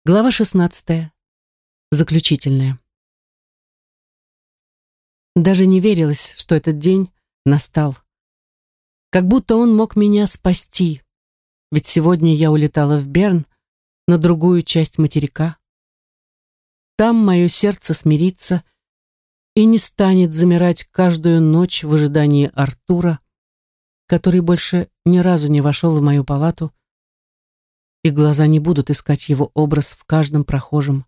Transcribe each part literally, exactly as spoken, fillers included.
Глава шестнадцатая. Заключительная. Даже не верилось, что этот день настал. Как будто он мог меня спасти. Ведь сегодня я улетала в Берн, на другую часть материка. Там мое сердце смирится и не станет замирать каждую ночь в ожидании Артура, который больше ни разу не вошел в мою палату, и глаза не будут искать его образ в каждом прохожем.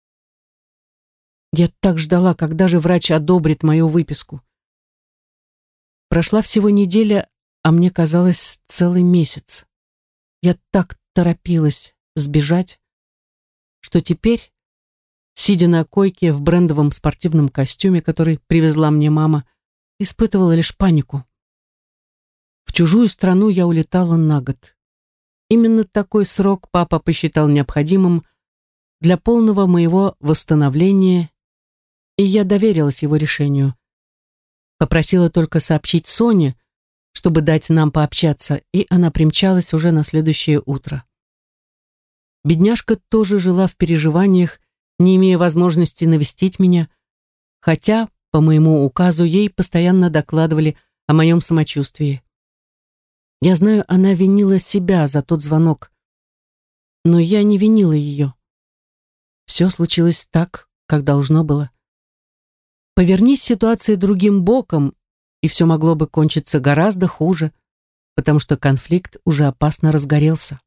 Я так ждала, когда же врач одобрит мою выписку. Прошла всего неделя, а мне казалось целый месяц. Я так торопилась сбежать, что теперь, сидя на койке в брендовом спортивном костюме, который привезла мне мама, испытывала лишь панику. В чужую страну я улетала на год. Именно такой срок папа посчитал необходимым для полного моего восстановления, и я доверилась его решению. Попросила только сообщить Соне, чтобы дать нам пообщаться, и она примчалась уже на следующее утро. Бедняжка тоже жила в переживаниях, не имея возможности навестить меня, хотя, по моему указу, ей постоянно докладывали о моем самочувствии. Я знаю, она винила себя за тот звонок, но я не винила ее. Все случилось так, как должно было. Повернись ситуация другим боком, и все могло бы кончиться гораздо хуже, потому что конфликт уже опасно разгорелся.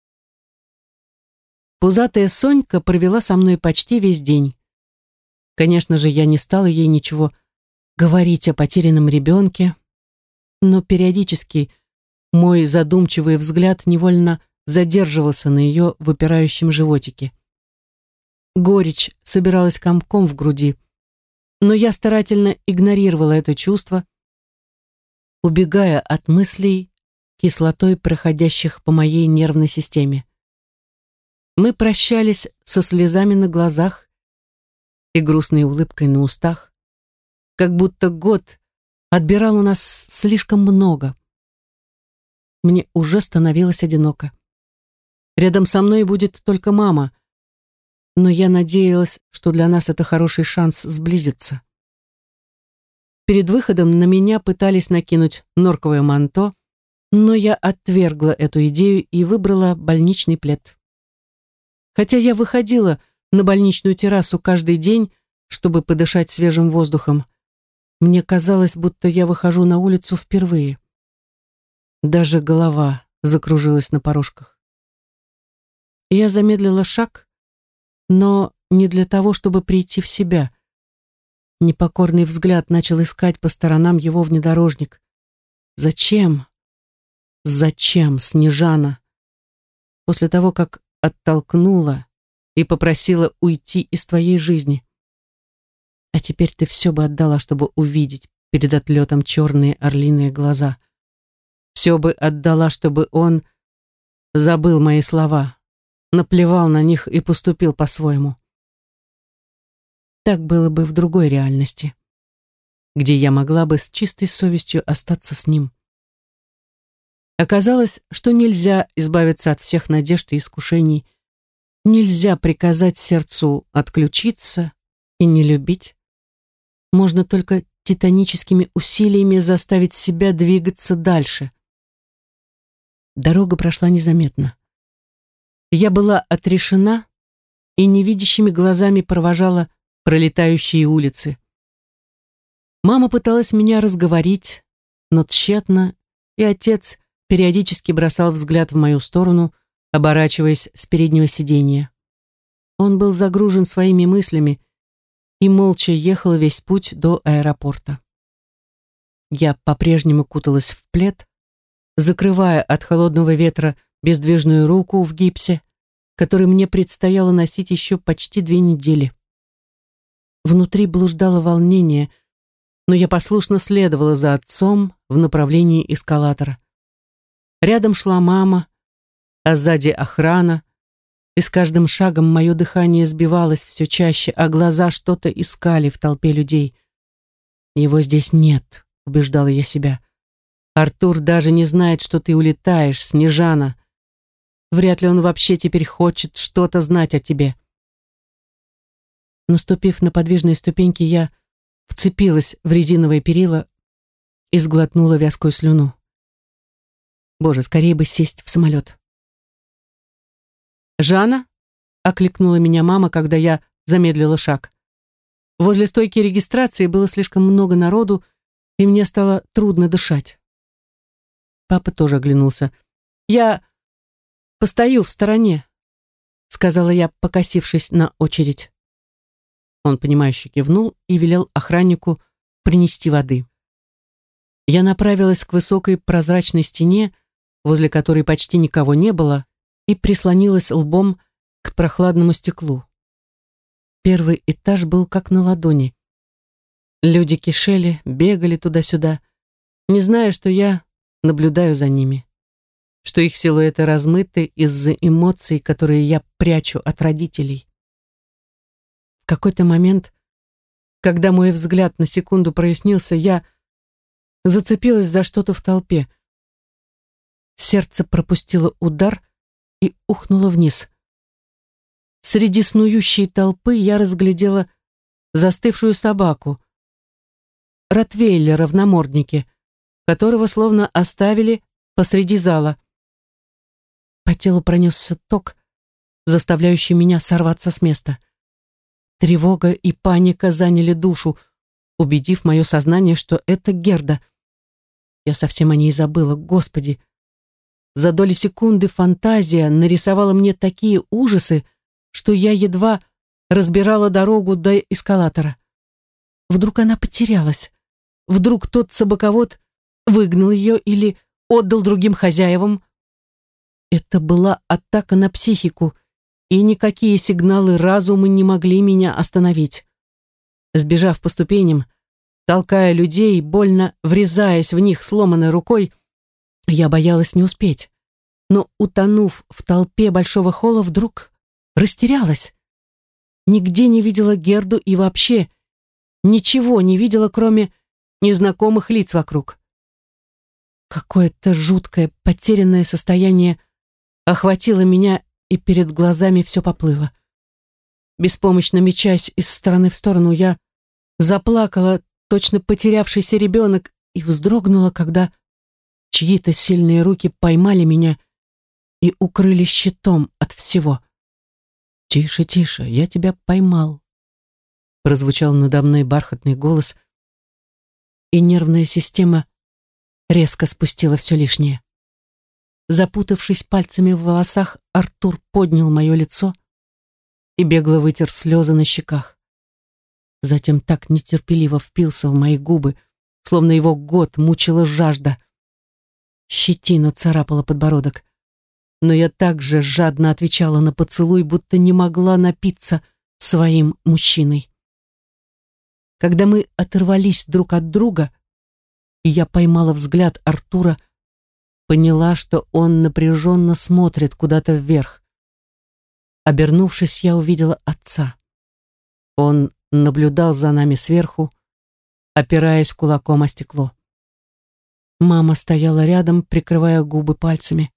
Пузатая Сонька провела со мной почти весь день. Конечно же, я не стала ей ничего говорить о потерянном ребенке, но периодически мой задумчивый взгляд невольно задерживался на ее выпирающем животике. Горечь собиралась комком в груди, но я старательно игнорировала это чувство, убегая от мыслей, кислотой проходящих по моей нервной системе. Мы прощались со слезами на глазах и грустной улыбкой на устах, как будто год отбирал у нас слишком много. Мне уже становилось одиноко. Рядом со мной будет только мама, но я надеялась, что для нас это хороший шанс сблизиться. Перед выходом на меня пытались накинуть норковое манто, но я отвергла эту идею и выбрала больничный плед. Хотя я выходила на больничную террасу каждый день, чтобы подышать свежим воздухом, мне казалось, будто я выхожу на улицу впервые. Даже голова закружилась на порожках. Я замедлила шаг, но не для того, чтобы прийти в себя. Непокорный взгляд начал искать по сторонам его внедорожник. Зачем? Зачем, Снежана? После того, как оттолкнула и попросила уйти из твоей жизни. А теперь ты все бы отдала, чтобы увидеть перед отлетом черные орлиные глаза. Все бы отдала, чтобы он забыл мои слова, наплевал на них и поступил по-своему. Так было бы в другой реальности, где я могла бы с чистой совестью остаться с ним. Оказалось, что нельзя избавиться от всех надежд и искушений, нельзя приказать сердцу отключиться и не любить. Можно только титаническими усилиями заставить себя двигаться дальше. Дорога прошла незаметно. Я была отрешена и невидящими глазами провожала пролетающие улицы. Мама пыталась меня разговорить, но тщетно, и отец периодически бросал взгляд в мою сторону, оборачиваясь с переднего сиденья. Он был загружен своими мыслями и молча ехал весь путь до аэропорта. Я по-прежнему куталась в плед, закрывая от холодного ветра бездвижную руку в гипсе, который мне предстояло носить еще почти две недели. Внутри блуждало волнение, но я послушно следовала за отцом в направлении эскалатора. Рядом шла мама, а сзади охрана, и с каждым шагом мое дыхание сбивалось все чаще, а глаза что-то искали в толпе людей. «Его здесь нет», — убеждала я себя. «Артур даже не знает, что ты улетаешь, Снежана. вряд ли он вообще теперь хочет что-то знать о тебе. Наступив на подвижные ступеньки, я вцепилась в резиновые перила и сглотнула вязкую слюну. Боже, скорее бы сесть в самолет. «Жанна?» — окликнула меня мама, когда я замедлила шаг. Возле стойки регистрации было слишком много народу, и мне стало трудно дышать. Папа тоже оглянулся. «Я постою в стороне», — сказала я, покосившись на очередь. Он, понимающе кивнул и велел охраннику принести воды. Я направилась к высокой прозрачной стене, возле которой почти никого не было, и прислонилась лбом к прохладному стеклу. Первый этаж был как на ладони. Люди кишели, бегали туда-сюда, не зная, что я наблюдаю за ними, что их силуэты размыты из-за эмоций, которые я прячу от родителей. В какой-то момент, когда мой взгляд на секунду прояснился, я зацепилась за что-то в толпе. Сердце пропустило удар и ухнуло вниз. Среди снующей толпы я разглядела застывшую собаку, ротвейлера в наморднике, которого словно оставили посреди зала. По телу пронесся ток, заставляющий меня сорваться с места. Тревога и паника заняли душу, убедив мое сознание, что это Герда. Я совсем о ней забыла, Господи. За доли секунды фантазия нарисовала мне такие ужасы, что я едва разбирала дорогу до эскалатора. Вдруг она потерялась. Вдруг тот собаковод выгнал ее или отдал другим хозяевам. Это была атака на психику, и никакие сигналы разума не могли меня остановить. Сбежав по ступеням, толкая людей, больно врезаясь в них сломанной рукой, я боялась не успеть. Но, утонув в толпе большого холла, вдруг растерялась. Нигде не видела Герду и вообще ничего не видела, кроме незнакомых лиц вокруг. Какое-то жуткое, потерянное состояние охватило меня, и перед глазами все поплыло. Беспомощно мечась из стороны в сторону, я заплакала, точно потерявшийся ребенок, и вздрогнула, когда чьи-то сильные руки поймали меня и укрыли щитом от всего. «Тише, тише, я тебя поймал», — прозвучал надо мной бархатный голос, и нервная система резко спустила все лишнее. Запутавшись пальцами в волосах, Артур поднял мое лицо и бегло вытер слезы на щеках. Затем так нетерпеливо впился в мои губы, словно его год мучила жажда. Щетина царапала подбородок, но я также жадно отвечала на поцелуй, будто не могла напиться своим мужчиной. Когда мы оторвались друг от друга, и я поймала взгляд Артура, поняла, что он напряженно смотрит куда-то вверх. Обернувшись, я увидела отца. Он наблюдал за нами сверху, опираясь кулаком о стекло. Мама стояла рядом, прикрывая губы пальцами.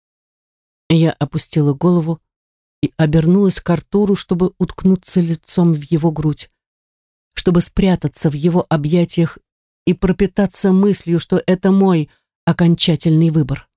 Я опустила голову и обернулась к Артуру, чтобы уткнуться лицом в его грудь, чтобы спрятаться в его объятиях и пропитаться мыслью, что это мой окончательный выбор.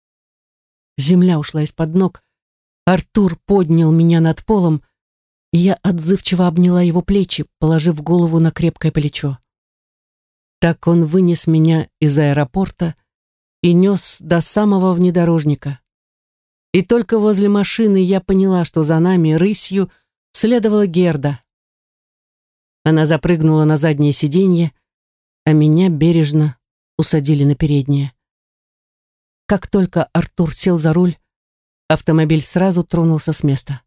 Земля ушла из-под ног, Артур поднял меня над полом, и я отзывчиво обняла его плечи, положив голову на крепкое плечо. Так он вынес меня из аэропорта и нес до самого внедорожника. И только возле машины я поняла, что за нами рысью следовала Герда. Она запрыгнула на заднее сиденье, а меня бережно усадили на переднее. Как только Артур сел за руль, автомобиль сразу тронулся с места.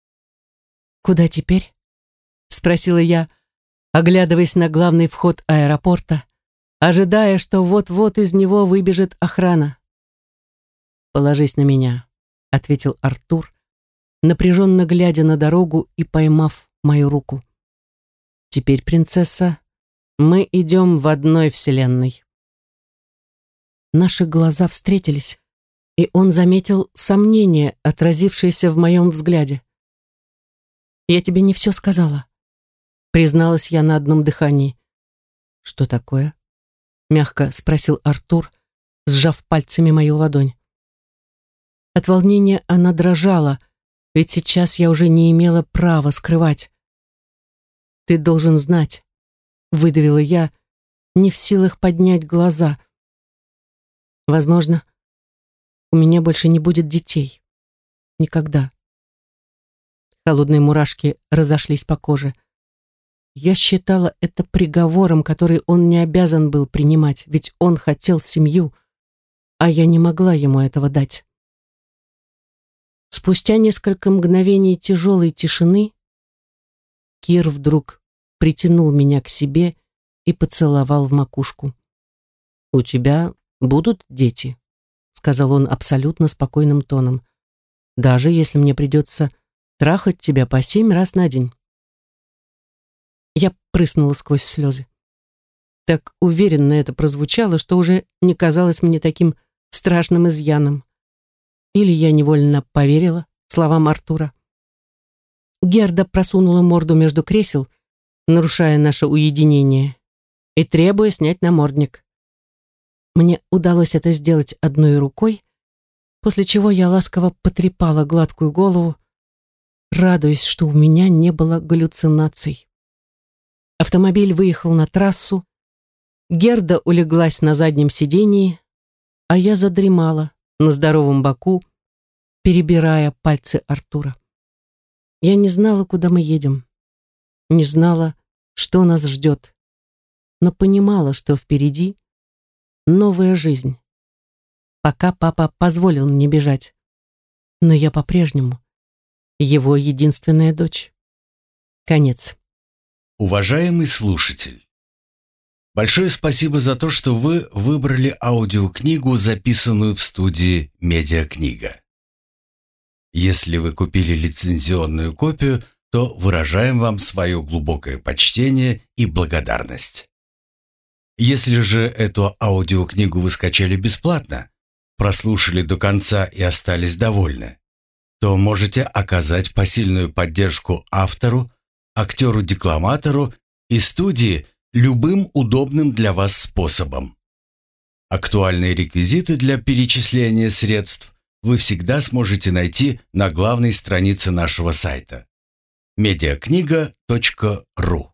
«Куда теперь?» — спросила я, оглядываясь на главный вход аэропорта, ожидая, что вот-вот из него выбежит охрана. «Положись на меня», — ответил Артур, напряженно глядя на дорогу и поймав мою руку. «Теперь, принцесса, мы идем в одной вселенной». Наши глаза встретились, И он заметил сомнение, отразившееся в моем взгляде. «Я тебе не все сказала», — призналась я на одном дыхании. «Что такое?» — мягко спросил Артур, сжав пальцами мою ладонь. От волнения она дрожала, ведь сейчас я уже не имела права скрывать. «Ты должен знать», — выдавила я, не в силах поднять глаза. «Возможно, у меня больше не будет детей. Никогда». Холодные мурашки разошлись по коже. Я считала это приговором, который он не обязан был принимать, ведь он хотел семью, а я не могла ему этого дать. Спустя несколько мгновений тяжелой тишины Кир вдруг притянул меня к себе и поцеловал в макушку. «У тебя будут дети», — сказал он абсолютно спокойным тоном, «даже если мне придется трахать тебя по семь раз на день». Я прыснула сквозь слезы. Так уверенно это прозвучало, что уже не казалось мне таким страшным изъяном. Или я невольно поверила словам Артура. Герда просунула морду между кресел, нарушая наше уединение, и требуя снять намордник. Мне удалось это сделать одной рукой, после чего я ласково потрепала гладкую голову, радуясь, что у меня не было галлюцинаций. Автомобиль выехал на трассу, Герда улеглась на заднем сидении, а я задремала на здоровом боку, перебирая пальцы Артура. Я не знала, куда мы едем, не знала, что нас ждет, но понимала, что впереди новая жизнь. Пока папа позволил мне бежать, но я по-прежнему его единственная дочь. Конец. Уважаемый слушатель, большое спасибо за то, что вы выбрали аудиокнигу, записанную в студии «Медиакнига». Если вы купили лицензионную копию, то выражаем вам свое глубокое почтение и благодарность. Если же эту аудиокнигу вы скачали бесплатно, прослушали до конца и остались довольны, то можете оказать посильную поддержку автору, актеру-декламатору и студии любым удобным для вас способом. Актуальные реквизиты для перечисления средств вы всегда сможете найти на главной странице нашего сайта медиакнига точка ру.